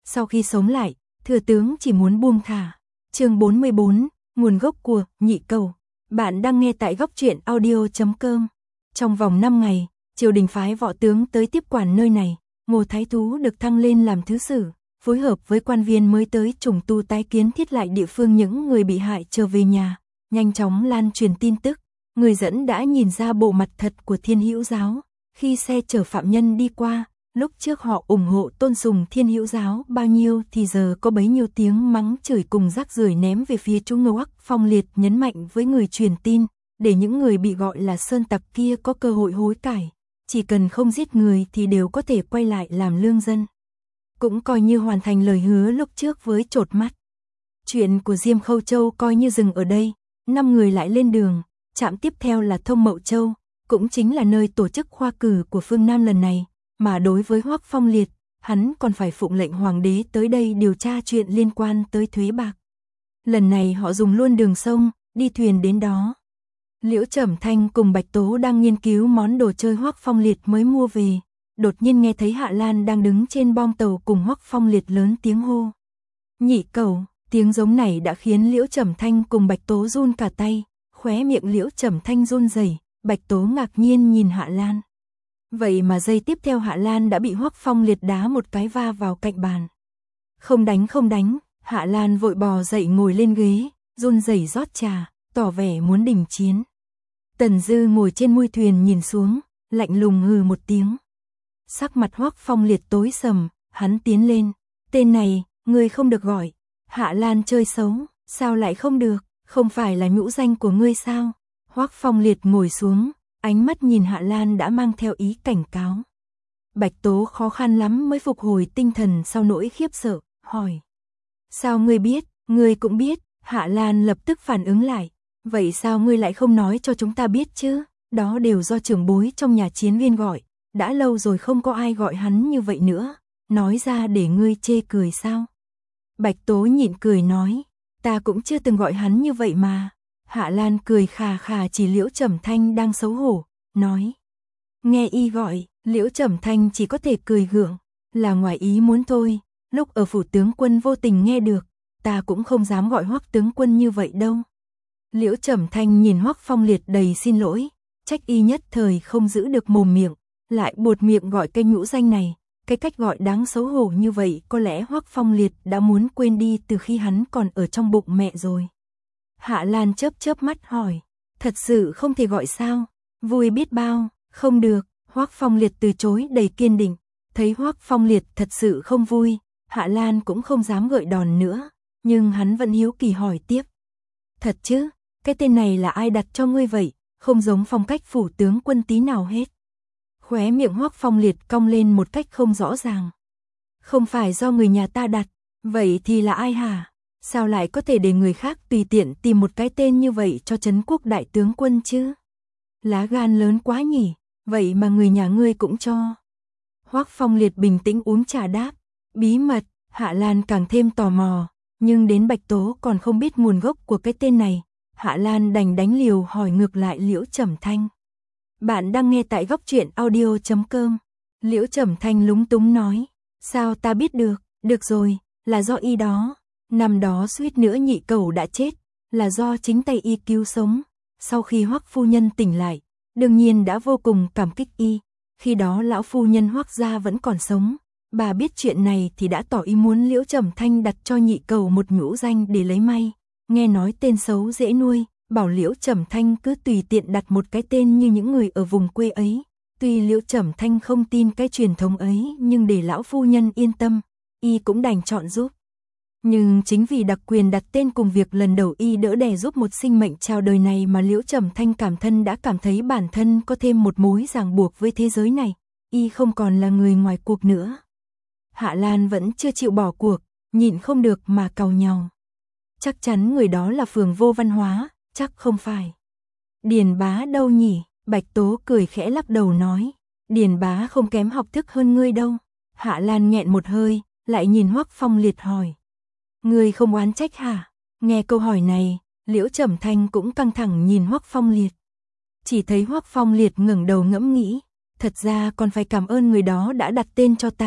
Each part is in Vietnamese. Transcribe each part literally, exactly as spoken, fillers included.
Sau khi sống lại, thừa tướng chỉ muốn buông thả. Chương bốn mươi bốn, nguồn gốc của Nhị Cầu. Bạn đang nghe tại góc truyện audio chấm com. Trong vòng năm ngày, triều đình phái võ tướng tới tiếp quản nơi này. Ngô Thái Thú được thăng lên làm thứ sử, phối hợp với quan viên mới tới trùng tu tái kiến thiết lại địa phương những người bị hại trở về nhà, nhanh chóng lan truyền tin tức. Người dẫn đã nhìn ra bộ mặt thật của Thiên Hữu giáo. Khi xe chở phạm nhân đi qua, lúc trước họ ủng hộ tôn sùng Thiên Hữu giáo bao nhiêu thì giờ có bấy nhiêu tiếng mắng chửi cùng rác rưởi ném về phía chúng Ngô Ắc Phong Liệt nhấn mạnh với người truyền tin, để những người bị gọi là sơn tặc kia có cơ hội hối cải. Chỉ cần không giết người thì đều có thể quay lại làm lương dân. Cũng coi như hoàn thành lời hứa lúc trước với Chột Mắt. Chuyện của Diêm Khâu Châu coi như dừng ở đây, năm người lại lên đường, trạm tiếp theo là Thông Mậu Châu, cũng chính là nơi tổ chức khoa cử của phương Nam lần này, mà đối với Hoắc Phong Liệt, hắn còn phải phụng lệnh hoàng đế tới đây điều tra chuyện liên quan tới thuế bạc. Lần này họ dùng luôn đường sông, đi thuyền đến đó. Liễu Trầm Thanh cùng Bạch Tố đang nghiên cứu món đồ chơi Hoắc Phong Liệt mới mua về, đột nhiên nghe thấy Hạ Lan đang đứng trên bong tàu cùng Hoắc Phong Liệt lớn tiếng hô. Nhị Cầu, tiếng giống này đã khiến Liễu Trầm Thanh cùng Bạch Tố run cả tay, khóe miệng Liễu Trầm Thanh run rẩy, Bạch Tố ngạc nhiên nhìn Hạ Lan. Vậy mà giây tiếp theo Hạ Lan đã bị Hoắc Phong Liệt đá một cái va vào cạnh bàn. Không đánh không đánh, Hạ Lan vội bò dậy ngồi lên ghế, run rẩy rót trà, tỏ vẻ muốn đình chiến. Tần Dư ngồi trên mui thuyền nhìn xuống, lạnh lùng hừ một tiếng. Sắc mặt Hoắc Phong Liệt tối sầm, hắn tiến lên. Tên này, ngươi không được gọi. Hạ Lan chơi xấu, sao lại không được, không phải là nhũ danh của ngươi sao? Hoắc Phong Liệt ngồi xuống, ánh mắt nhìn Hạ Lan đã mang theo ý cảnh cáo. Bạch Tố khó khăn lắm mới phục hồi tinh thần sau nỗi khiếp sợ, hỏi. Sao ngươi biết, ngươi cũng biết, Hạ Lan lập tức phản ứng lại. Vậy sao ngươi lại không nói cho chúng ta biết chứ, đó đều do trưởng bối trong nhà Chiến Viên gọi, đã lâu rồi không có ai gọi hắn như vậy nữa, nói ra để ngươi chê cười sao? Bạch Tố nhịn cười nói, ta cũng chưa từng gọi hắn như vậy mà. Hạ Lan cười khà khà chỉ Liễu Trầm Thanh đang xấu hổ, nói. Nghe y gọi, Liễu Trầm Thanh chỉ có thể cười gượng, là ngoài ý muốn thôi, lúc ở phủ tướng quân vô tình nghe được, ta cũng không dám gọi Hoắc tướng quân như vậy đâu. Liễu Trầm Thanh nhìn Hoắc Phong Liệt đầy xin lỗi, trách y nhất thời không giữ được mồm miệng, lại buột miệng gọi cái nhũ danh này, cái cách gọi đáng xấu hổ như vậy có lẽ Hoắc Phong Liệt đã muốn quên đi từ khi hắn còn ở trong bụng mẹ rồi. Hạ Lan chớp chớp mắt hỏi, thật sự không thể gọi sao? Vui biết bao, không được, Hoắc Phong Liệt từ chối đầy kiên định, thấy Hoắc Phong Liệt thật sự không vui, Hạ Lan cũng không dám gợi đòn nữa, nhưng hắn vẫn hiếu kỳ hỏi tiếp. Thật chứ, cái tên này là ai đặt cho ngươi vậy, không giống phong cách phủ tướng quân tí nào hết. Khóe miệng Hoắc Phong Liệt cong lên một cách không rõ ràng. Không phải do người nhà ta đặt, vậy thì là ai hả? Sao lại có thể để người khác tùy tiện tìm một cái tên như vậy cho Trấn Quốc đại tướng quân chứ? Lá gan lớn quá nhỉ, vậy mà người nhà ngươi cũng cho. Hoắc Phong Liệt bình tĩnh uống trà đáp, bí mật. Hạ Lan càng thêm tò mò, nhưng đến Bạch Tố còn không biết nguồn gốc của cái tên này. Hạ Lan đành đánh liều hỏi ngược lại Liễu Trầm Thanh. Bạn đang nghe tại góc truyện audio chấm com. Liễu Trầm Thanh lúng túng nói, sao ta biết được, được rồi, là do y đó. Năm đó suýt nữa Nhị Cầu đã chết, là do chính tay y cứu sống. Sau khi Hoắc phu nhân tỉnh lại, đương nhiên đã vô cùng cảm kích y. Khi đó lão phu nhân Hoắc gia vẫn còn sống. Bà biết chuyện này thì đã tỏ ý muốn Liễu Trầm Thanh đặt cho Nhị Cầu một nhũ danh để lấy may. Nghe nói tên xấu dễ nuôi, bảo Liễu Trầm Thanh cứ tùy tiện đặt một cái tên như những người ở vùng quê ấy. Tuy Liễu Trầm Thanh không tin cái truyền thống ấy, nhưng để lão phu nhân yên tâm, y cũng đành chọn giúp. Nhưng chính vì đặc quyền đặt tên cùng việc lần đầu y đỡ đẻ giúp một sinh mệnh chào đời này mà Liễu Trầm Thanh cảm thân đã cảm thấy bản thân có thêm một mối ràng buộc với thế giới này, y không còn là người ngoài cuộc nữa. Hạ Lan vẫn chưa chịu bỏ cuộc, nhịn không được mà càu nhàu. Chắc chắn người đó là Phường Vô Văn Hóa, chắc không phải. Điền Bá đâu nhỉ? Bạch Tố cười khẽ lắc đầu nói, Điền Bá không kém học thức hơn ngươi đâu. Hạ Lan nghẹn một hơi, lại nhìn Hoắc Phong Liệt hỏi. Ngươi không oán trách hả? Nghe câu hỏi này, Liễu Trầm Thanh cũng căng thẳng nhìn Hoắc Phong Liệt. Chỉ thấy Hoắc Phong Liệt ngẩng đầu ngẫm nghĩ, thật ra còn phải cảm ơn người đó đã đặt tên cho ta,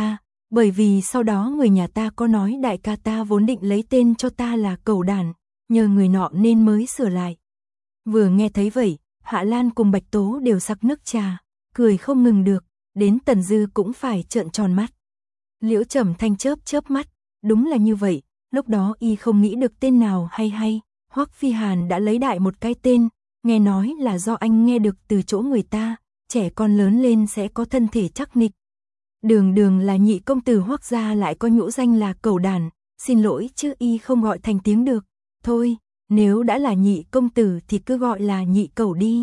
Bởi vì sau đó người nhà ta có nói đại ca ta vốn định lấy tên cho ta là Cẩu Đản, nhờ người nọ nên mới sửa lại. Vừa nghe thấy vậy, Hạ Lan cùng Bạch Tố đều sặc nước trà, cười không ngừng được, đến Tần Dư cũng phải trợn tròn mắt. Liễu Trầm Thanh chớp chớp mắt, đúng là như vậy, lúc đó y không nghĩ được tên nào hay hay, Hoắc Phi Hàn đã lấy đại một cái tên, nghe nói là do anh nghe được từ chỗ người ta, trẻ con lớn lên sẽ có thân thể chắc nịch. Đường đường là nhị công tử Hoắc gia lại có nhũ danh là Cẩu Đản, xin lỗi chứ y không gọi thành tiếng được, thôi, nếu đã là nhị công tử thì cứ gọi là nhị cẩu đi.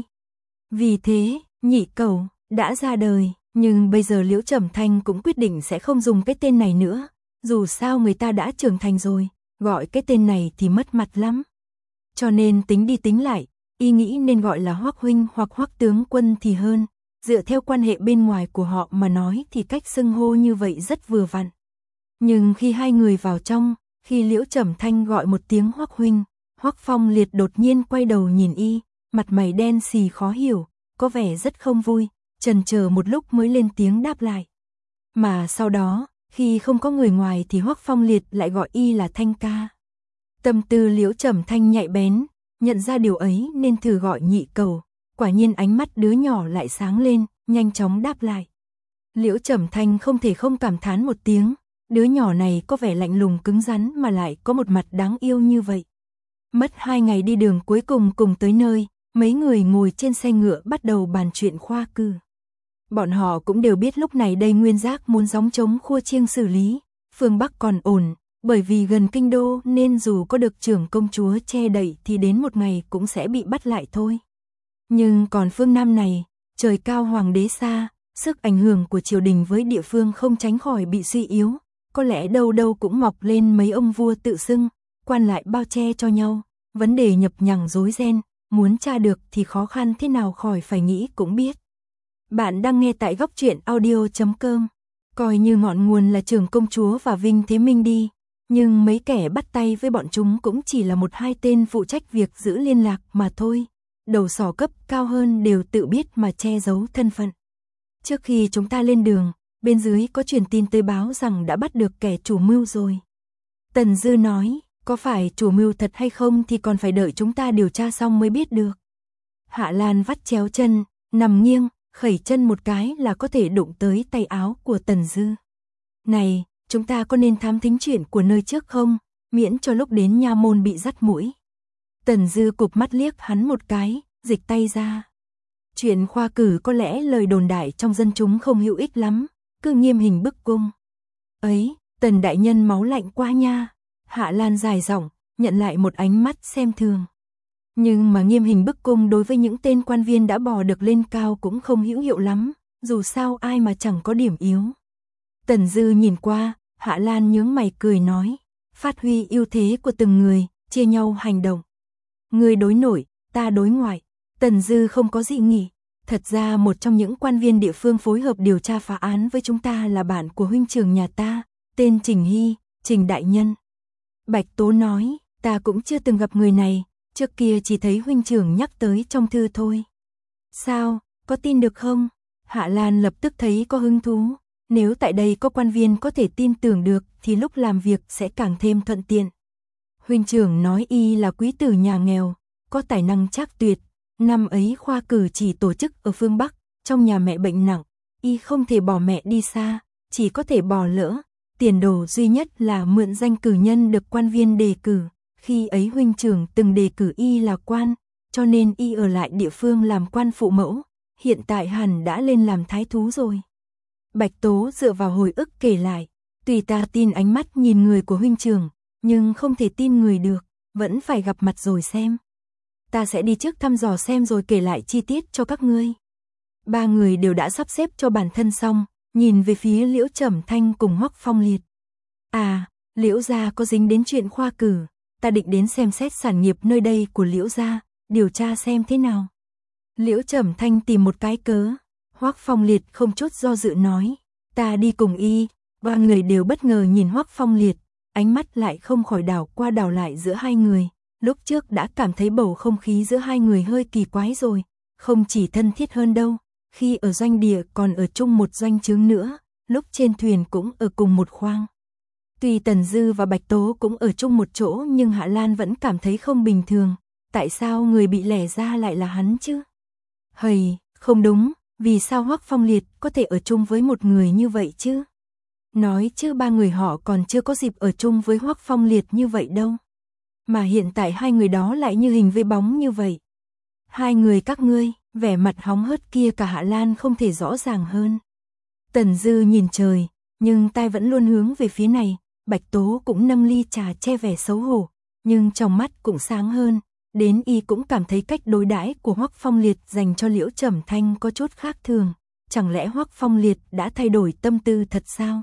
Vì thế, nhị cẩu đã ra đời, nhưng bây giờ Liễu Trầm Thanh cũng quyết định sẽ không dùng cái tên này nữa, dù sao người ta đã trưởng thành rồi, gọi cái tên này thì mất mặt lắm. Cho nên tính đi tính lại, y nghĩ nên gọi là Hoắc huynh hoặc Hoắc tướng quân thì hơn, dựa theo quan hệ bên ngoài của họ mà nói thì cách xưng hô như vậy rất vừa vặn. Nhưng khi hai người vào trong, khi Liễu Trầm Thanh gọi một tiếng Hoắc huynh, Hoắc Phong Liệt đột nhiên quay đầu nhìn y, mặt mày đen xì khó hiểu, có vẻ rất không vui, chần chờ một lúc mới lên tiếng đáp lại. Mà sau đó, khi không có người ngoài thì Hoắc Phong Liệt lại gọi y là Thanh ca. Tâm tư Liễu Trầm Thanh nhạy bén, nhận ra điều ấy nên thử gọi nhị cẩu, quả nhiên ánh mắt đứa nhỏ lại sáng lên, nhanh chóng đáp lại. Liễu Trầm Thanh không thể không cảm thán một tiếng, đứa nhỏ này có vẻ lạnh lùng cứng rắn mà lại có một mặt đáng yêu như vậy. Mất hai ngày đi đường cuối cùng cùng tới nơi, mấy người ngồi trên xe ngựa bắt đầu bàn chuyện khoa cử. Bọn họ cũng đều biết lúc này đây Nguyên Giác muốn gióng trống khua chiêng xử lý, phương Bắc còn ổn, bởi vì gần kinh đô nên dù có được trưởng công chúa che đậy thì đến một ngày cũng sẽ bị bắt lại thôi. Nhưng còn phương Nam này, trời cao hoàng đế xa, sức ảnh hưởng của triều đình với địa phương không tránh khỏi bị suy yếu, có lẽ đâu đâu cũng mọc lên mấy ông vua tự xưng, quan lại bao che cho nhau, vấn đề nhập nhằng rối ren, muốn tra được thì khó khăn thế nào khỏi phải nghĩ cũng biết. Bạn đang nghe tại góc truyện audio chấm com, coi như ngọn nguồn là trưởng công chúa và Vinh Thế Minh đi, nhưng mấy kẻ bắt tay với bọn chúng cũng chỉ là một hai tên phụ trách việc giữ liên lạc mà thôi, đầu sỏ cấp cao hơn đều tự biết mà che giấu thân phận. Trước khi chúng ta lên đường, bên dưới có truyền tin tới báo rằng đã bắt được kẻ chủ mưu rồi. Tần Dư nói, có phải chủ mưu thật hay không thì còn phải đợi chúng ta điều tra xong mới biết được. Hạ Lan vắt chéo chân, nằm nghiêng, khẩy chân một cái là có thể đụng tới tay áo của Tần Dư. Này, chúng ta có nên thám thính chuyện của nơi trước không, miễn cho lúc đến nha môn bị dắt mũi. Tần Dư cụp mắt liếc hắn một cái, dịch tay ra. Chuyện khoa cử có lẽ lời đồn đại trong dân chúng không hữu ích lắm, cứ nghiêm hình bức cung. Ấy, Tần đại nhân máu lạnh quá nha. Hạ Lan dài giọng, nhận lại một ánh mắt xem thường. Nhưng mà nghiêm hình bức cung đối với những tên quan viên đã bò được lên cao cũng không hữu hiệu lắm, dù sao ai mà chẳng có điểm yếu. Tần Dư nhìn qua, Hạ Lan nhướng mày cười nói, phát huy ưu thế của từng người, chia nhau hành động. Người đối nội, ta đối ngoại. Tần Dư không có dị nghị, thật ra một trong những quan viên địa phương phối hợp điều tra phá án với chúng ta là bạn của huynh trưởng nhà ta, tên Trình Hy, Trình đại nhân. Bạch Tố nói, ta cũng chưa từng gặp người này, trước kia chỉ thấy huynh trưởng nhắc tới trong thư thôi. Sao, có tin được không? Hạ Lan lập tức thấy có hứng thú, nếu tại đây có quan viên có thể tin tưởng được thì lúc làm việc sẽ càng thêm thuận tiện. Huynh trưởng nói y là quý tử nhà nghèo, có tài năng trác tuyệt, năm ấy khoa cử chỉ tổ chức ở phương Bắc, trong nhà mẹ bệnh nặng, y không thể bỏ mẹ đi xa, chỉ có thể bỏ lỡ. Tiền đồ duy nhất là mượn danh cử nhân được quan viên đề cử, khi ấy huynh trưởng từng đề cử y là quan, cho nên y ở lại địa phương làm quan phụ mẫu, hiện tại hẳn đã lên làm thái thú rồi. Bạch Tố dựa vào hồi ức kể lại, tùy ta tin ánh mắt nhìn người của huynh trưởng, nhưng không thể tin người được, vẫn phải gặp mặt rồi xem. Ta sẽ đi trước thăm dò xem rồi kể lại chi tiết cho các ngươi. Ba người đều đã sắp xếp cho bản thân xong, nhìn về phía Liễu Trầm Thanh cùng Hoắc Phong Liệt. À, Liễu gia có dính đến chuyện khoa cử, ta định đến xem xét sản nghiệp nơi đây của Liễu gia, điều tra xem thế nào. Liễu Trầm Thanh tìm một cái cớ, Hoắc Phong Liệt không chút do dự nói, ta đi cùng y. Ba người đều bất ngờ nhìn Hoắc Phong Liệt, ánh mắt lại không khỏi đảo qua đảo lại giữa hai người, lúc trước đã cảm thấy bầu không khí giữa hai người hơi kỳ quái rồi, không chỉ thân thiết hơn đâu, khi ở doanh địa còn ở chung một doanh trướng nữa, lúc trên thuyền cũng ở cùng một khoang. Tuy Tần Dư và Bạch Tố cũng ở chung một chỗ nhưng Hạ Lan vẫn cảm thấy không bình thường. Tại sao người bị lẻ ra lại là hắn chứ? Hầy, không đúng, vì sao Hoắc Phong Liệt có thể ở chung với một người như vậy chứ? Nói chứ ba người họ còn chưa có dịp ở chung với Hoắc Phong Liệt như vậy đâu. Mà hiện tại hai người đó lại như hình với bóng như vậy. Hai người các ngươi, vẻ mặt hóng hớt kia cả Hạ Lan không thể rõ ràng hơn. Tần Dư nhìn trời, nhưng tai vẫn luôn hướng về phía này. Bạch Tố cũng nâng ly trà che vẻ xấu hổ, nhưng trong mắt cũng sáng hơn. Đến y cũng cảm thấy cách đối đãi của Hoắc Phong Liệt dành cho Liễu Trầm Thanh có chút khác thường. Chẳng lẽ Hoắc Phong Liệt đã thay đổi tâm tư thật sao?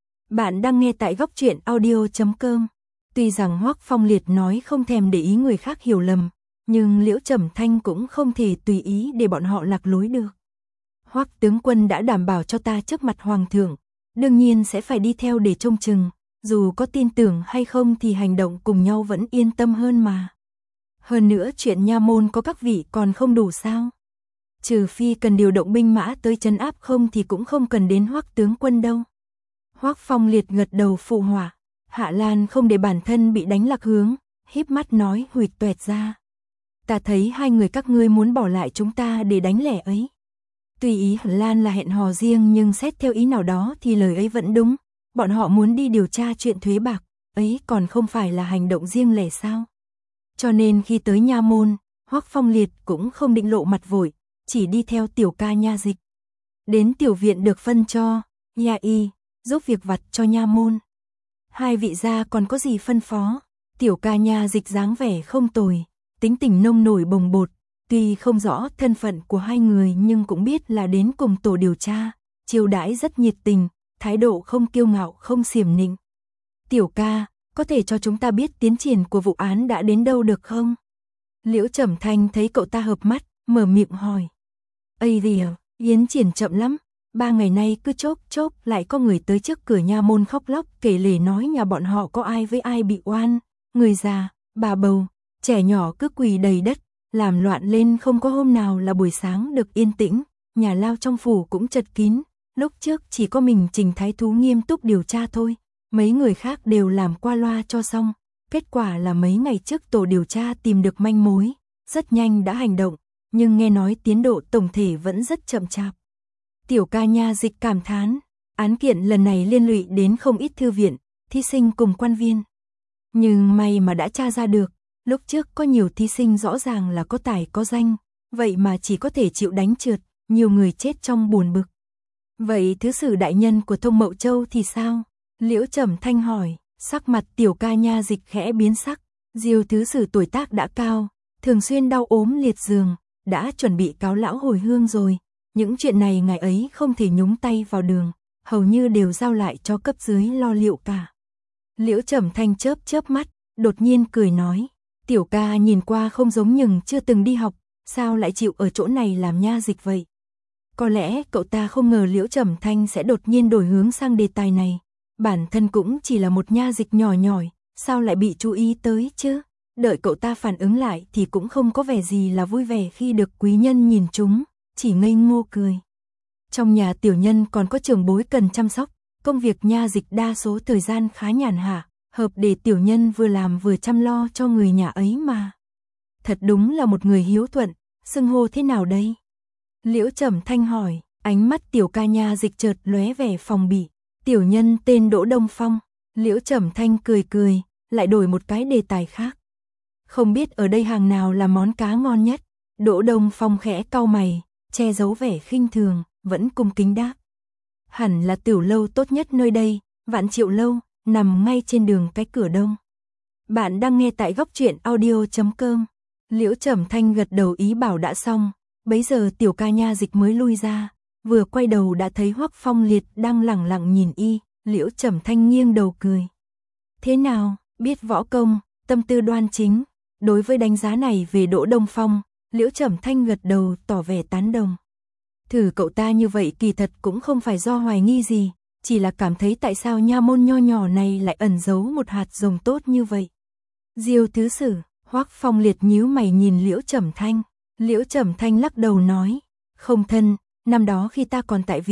Bạn đang nghe tại góc truyện audio chấm com. Tuy rằng Hoắc Phong Liệt nói không thèm để ý người khác hiểu lầm, nhưng Liễu Trầm Thanh cũng không thể tùy ý để bọn họ lạc lối được. Hoắc tướng quân đã đảm bảo cho ta trước mặt hoàng thượng, đương nhiên sẽ phải đi theo để trông chừng, dù có tin tưởng hay không thì hành động cùng nhau vẫn yên tâm hơn mà. Hơn nữa chuyện nha môn có các vị còn không đủ sao? Trừ phi cần điều động binh mã tới trấn áp không thì cũng không cần đến Hoắc tướng quân đâu. Hoắc Phong Liệt gật đầu phụ họa. Hạ Lan không để bản thân bị đánh lạc hướng, híp mắt nói huỵch toẹt ra. Ta thấy hai người các ngươi muốn bỏ lại chúng ta để đánh lẻ ấy. Tuy ý Hạ Lan là hẹn hò riêng nhưng xét theo ý nào đó thì lời ấy vẫn đúng. Bọn họ muốn đi điều tra chuyện thuế bạc, ấy còn không phải là hành động riêng lẻ sao? Cho nên khi tới nha môn, Hoắc Phong Liệt cũng không định lộ mặt vội, chỉ đi theo tiểu ca nha dịch. Đến tiểu viện được phân cho, nha y, giúp việc vặt cho nha môn. Hai vị gia còn có gì phân phó? Tiểu ca nha dịch dáng vẻ không tồi, tính tình nông nổi bồng bột, tuy không rõ thân phận của hai người nhưng cũng biết là đến cùng tổ điều tra, chiêu đãi rất nhiệt tình, thái độ không kiêu ngạo không xiểm nịnh. Tiểu ca, có thể cho chúng ta biết tiến triển của vụ án đã đến đâu được không? Liễu Trầm Thanh thấy cậu ta hợp mắt, mở miệng hỏi. Ây rìa, tiến triển chậm lắm. Ba ngày nay cứ chốc chốc lại có người tới trước cửa nha môn khóc lóc kể lể nói nhà bọn họ có ai với ai bị oan, người già, bà bầu, trẻ nhỏ cứ quỳ đầy đất, làm loạn lên không có hôm nào là buổi sáng được yên tĩnh, nhà lao trong phủ cũng chật kín, lúc trước chỉ có mình Trình Thái Thú nghiêm túc điều tra thôi, mấy người khác đều làm qua loa cho xong, kết quả là mấy ngày trước tổ điều tra tìm được manh mối, rất nhanh đã hành động, nhưng nghe nói tiến độ tổng thể vẫn rất chậm chạp. Tiểu ca nha dịch cảm thán, án kiện lần này liên lụy đến không ít thư viện, thí sinh cùng quan viên. Nhưng may mà đã tra ra được, lúc trước có nhiều thí sinh rõ ràng là có tài có danh, vậy mà chỉ có thể chịu đánh trượt, nhiều người chết trong buồn bực. Vậy thứ sử đại nhân của Thông Mậu Châu thì sao? Liễu Trầm Thanh hỏi, sắc mặt tiểu ca nha dịch khẽ biến sắc, Diêu thứ sử tuổi tác đã cao, thường xuyên đau ốm liệt giường, đã chuẩn bị cáo lão hồi hương rồi. Những chuyện này ngày ấy không thể nhúng tay vào đường, hầu như đều giao lại cho cấp dưới lo liệu cả. Liễu Trầm Thanh chớp chớp mắt, đột nhiên cười nói, tiểu ca nhìn qua không giống nhưng chưa từng đi học, sao lại chịu ở chỗ này làm nha dịch vậy? Có lẽ cậu ta không ngờ Liễu Trầm Thanh sẽ đột nhiên đổi hướng sang đề tài này, bản thân cũng chỉ là một nha dịch nhỏ nhỏi, sao lại bị chú ý tới chứ? Đợi cậu ta phản ứng lại thì cũng không có vẻ gì là vui vẻ khi được quý nhân nhìn chúng. Chỉ ngây ngô cười. Trong nhà tiểu nhân còn có trưởng bối cần chăm sóc, công việc nha dịch đa số thời gian khá nhàn hạ, hợp để tiểu nhân vừa làm vừa chăm lo cho người nhà ấy mà. Thật đúng là một người hiếu thuận, xưng hô thế nào đây? Liễu Trầm Thanh hỏi, ánh mắt tiểu ca nha dịch chợt lóe vẻ phòng bị. Tiểu nhân tên Đỗ Đông Phong. Liễu Trầm Thanh cười cười, lại đổi một cái đề tài khác. Không biết ở đây hàng nào là món cá ngon nhất? Đỗ Đông Phong khẽ cau mày, che giấu vẻ khinh thường, vẫn cung kính đáp. Hẳn là tiểu lâu tốt nhất nơi đây, Vạn Triệu Lâu, nằm ngay trên đường cái cửa đông. Bạn đang nghe tại góc truyện audio chấm com. Liễu Trầm Thanh gật đầu ý bảo đã xong, bấy giờ tiểu ca nha dịch mới lui ra, vừa quay đầu đã thấy Hoắc Phong Liệt đang lẳng lặng nhìn y, Liễu Trầm Thanh nghiêng đầu cười. Thế nào, biết võ công, tâm tư đoan chính, đối với đánh giá này về Đỗ Đông Phong, Liễu Trầm Thanh gật đầu tỏ vẻ tán đồng. Thử cậu ta như vậy kỳ thật cũng không phải do hoài nghi gì, chỉ là cảm thấy tại sao nha môn nho nhỏ này lại ẩn giấu một hạt rồng tốt như vậy. Diêu thứ sử, Hoắc Phong Liệt nhíu mày nhìn Liễu Trầm Thanh, Liễu Trầm Thanh lắc đầu nói, không thân, năm đó khi ta còn tại vị,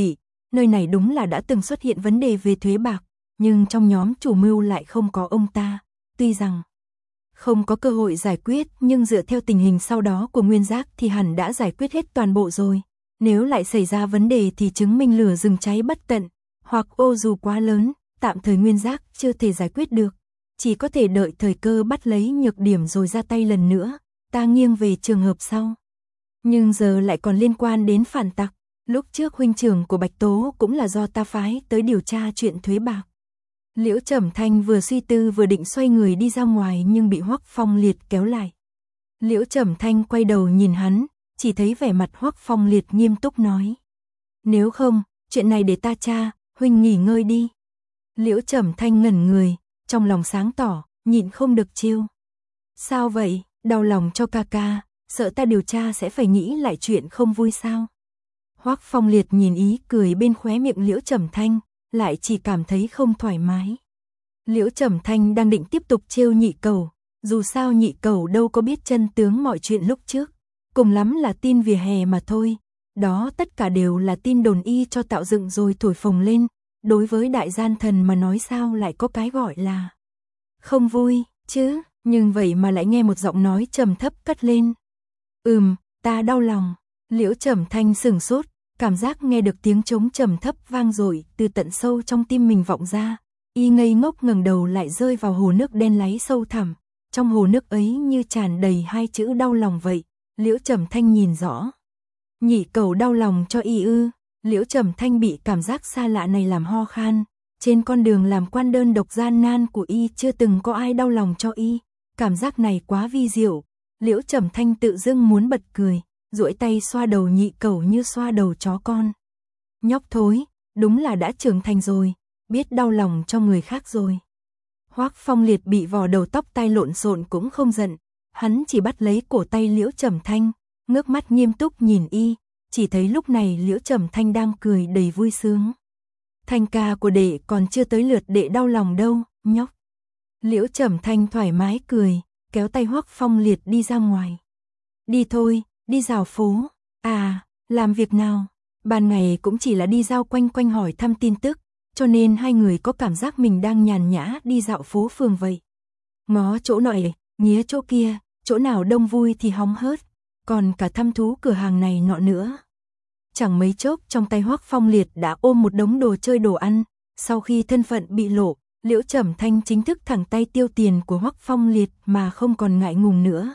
nơi này đúng là đã từng xuất hiện vấn đề về thuế bạc, nhưng trong nhóm chủ mưu lại không có ông ta. Tuy rằng không có cơ hội giải quyết, nhưng dựa theo tình hình sau đó của Nguyên Giác thì hẳn đã giải quyết hết toàn bộ rồi. Nếu lại xảy ra vấn đề thì chứng minh lửa rừng cháy bất tận, hoặc ô dù quá lớn, tạm thời Nguyên Giác chưa thể giải quyết được. Chỉ có thể đợi thời cơ bắt lấy nhược điểm rồi ra tay lần nữa, ta nghiêng về trường hợp sau. Nhưng giờ lại còn liên quan đến phản tặc, lúc trước huynh trưởng của Bạch Tố cũng là do ta phái tới điều tra chuyện thuế bạc. Liễu Trầm Thanh vừa suy tư vừa định xoay người đi ra ngoài nhưng bị Hoắc Phong Liệt kéo lại. Liễu Trầm Thanh quay đầu nhìn hắn, chỉ thấy vẻ mặt Hoắc Phong Liệt nghiêm túc nói. Nếu không, chuyện này để ta tra, huynh nghỉ ngơi đi. Liễu Trầm Thanh ngẩn người, trong lòng sáng tỏ, nhịn không được trêu. Sao vậy, đau lòng cho ca ca, sợ ta điều tra sẽ phải nghĩ lại chuyện không vui sao? Hoắc Phong Liệt nhìn ý cười bên khóe miệng Liễu Trầm Thanh, lại chỉ cảm thấy không thoải mái. Liễu Trầm Thanh đang định tiếp tục trêu Nhị Cẩu, dù sao Nhị Cẩu đâu có biết chân tướng mọi chuyện lúc trước, cùng lắm là tin vỉa hè mà thôi, đó tất cả đều là tin đồn y cho tạo dựng rồi thổi phồng lên, đối với đại gian thần mà nói sao lại có cái gọi là không vui, chứ, nhưng vậy mà lại nghe một giọng nói trầm thấp cất lên. Ừm, ta đau lòng. Liễu Trầm Thanh sửng sốt, cảm giác nghe được tiếng trống trầm thấp vang dội từ tận sâu trong tim mình vọng ra, y ngây ngốc ngẩng đầu lại rơi vào hồ nước đen láy sâu thẳm, trong hồ nước ấy như tràn đầy hai chữ đau lòng vậy. Liễu Trầm Thanh nhìn rõ. Nhị Cẩu đau lòng cho y ư? Liễu Trầm Thanh bị cảm giác xa lạ này làm ho khan, trên con đường làm quan đơn độc gian nan của y chưa từng có ai đau lòng cho y, cảm giác này quá vi diệu. Liễu Trầm Thanh tự dưng muốn bật cười, duỗi tay xoa đầu Nhị Cẩu như xoa đầu chó con. Nhóc thối, đúng là đã trưởng thành rồi, biết đau lòng cho người khác rồi. Hoắc Phong Liệt bị vò đầu tóc tai lộn xộn cũng không giận, hắn chỉ bắt lấy cổ tay Liễu Trầm Thanh, ngước mắt nghiêm túc nhìn y, chỉ thấy lúc này Liễu Trầm Thanh đang cười đầy vui sướng. Thanh ca của đệ còn chưa tới lượt đệ đau lòng đâu, nhóc. Liễu Trầm Thanh thoải mái cười, kéo tay Hoắc Phong Liệt đi ra ngoài. Đi thôi, đi dạo phố. À, làm việc nào? Ban ngày cũng chỉ là đi dạo quanh quanh hỏi thăm tin tức, cho nên hai người có cảm giác mình đang nhàn nhã đi dạo phố phường vậy. Ngó chỗ nọ, nghía chỗ kia, chỗ nào đông vui thì hóng hớt, còn cả thăm thú cửa hàng này nọ nữa. Chẳng mấy chốc trong tay Hoắc Phong Liệt đã ôm một đống đồ chơi đồ ăn, sau khi thân phận bị lộ, Liễu Trầm Thanh chính thức thẳng tay tiêu tiền của Hoắc Phong Liệt mà không còn ngại ngùng nữa.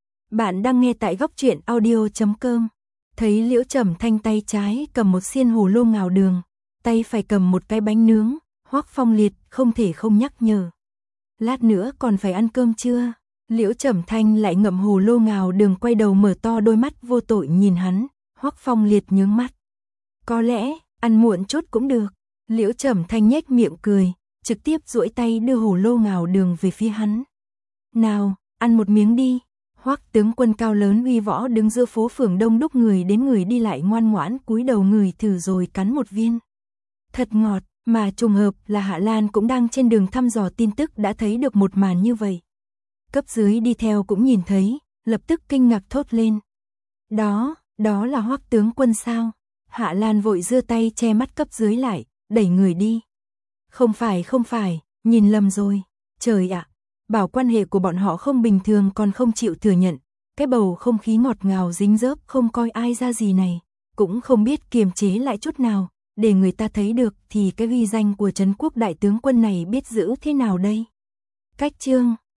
Bạn đang nghe tại góc truyện audio chấm com. Thấy Liễu Trầm Thanh tay trái cầm một xiên hồ lô ngào đường, tay phải cầm một cái bánh nướng, Hoắc Phong Liệt không thể không nhắc nhở. Lát nữa còn phải ăn cơm chưa? Liễu Trầm Thanh lại ngậm hồ lô ngào đường quay đầu mở to đôi mắt vô tội nhìn hắn, Hoắc Phong Liệt nhướng mắt. Có lẽ, ăn muộn chút cũng được. Liễu Trầm Thanh nhếch miệng cười, trực tiếp duỗi tay đưa hồ lô ngào đường về phía hắn. Nào, ăn một miếng đi. Hoắc tướng quân cao lớn uy võ đứng giữa phố phường đông đúc người đến người đi lại ngoan ngoãn cúi đầu người thử rồi cắn một viên. Thật ngọt, mà trùng hợp là Hạ Lan cũng đang trên đường thăm dò tin tức đã thấy được một màn như vậy. Cấp dưới đi theo cũng nhìn thấy, lập tức kinh ngạc thốt lên. Đó, đó là Hoắc tướng quân sao? Hạ Lan vội giơ tay che mắt cấp dưới lại, đẩy người đi. Không phải không phải, nhìn lầm rồi. Trời ạ, bảo quan hệ của bọn họ không bình thường còn không chịu thừa nhận. Cái bầu không khí ngọt ngào dính dớp không coi ai ra gì này, cũng không biết kiềm chế lại chút nào, để người ta thấy được thì cái uy danh của Trấn Quốc đại tướng quân này biết giữ thế nào đây. Cách chương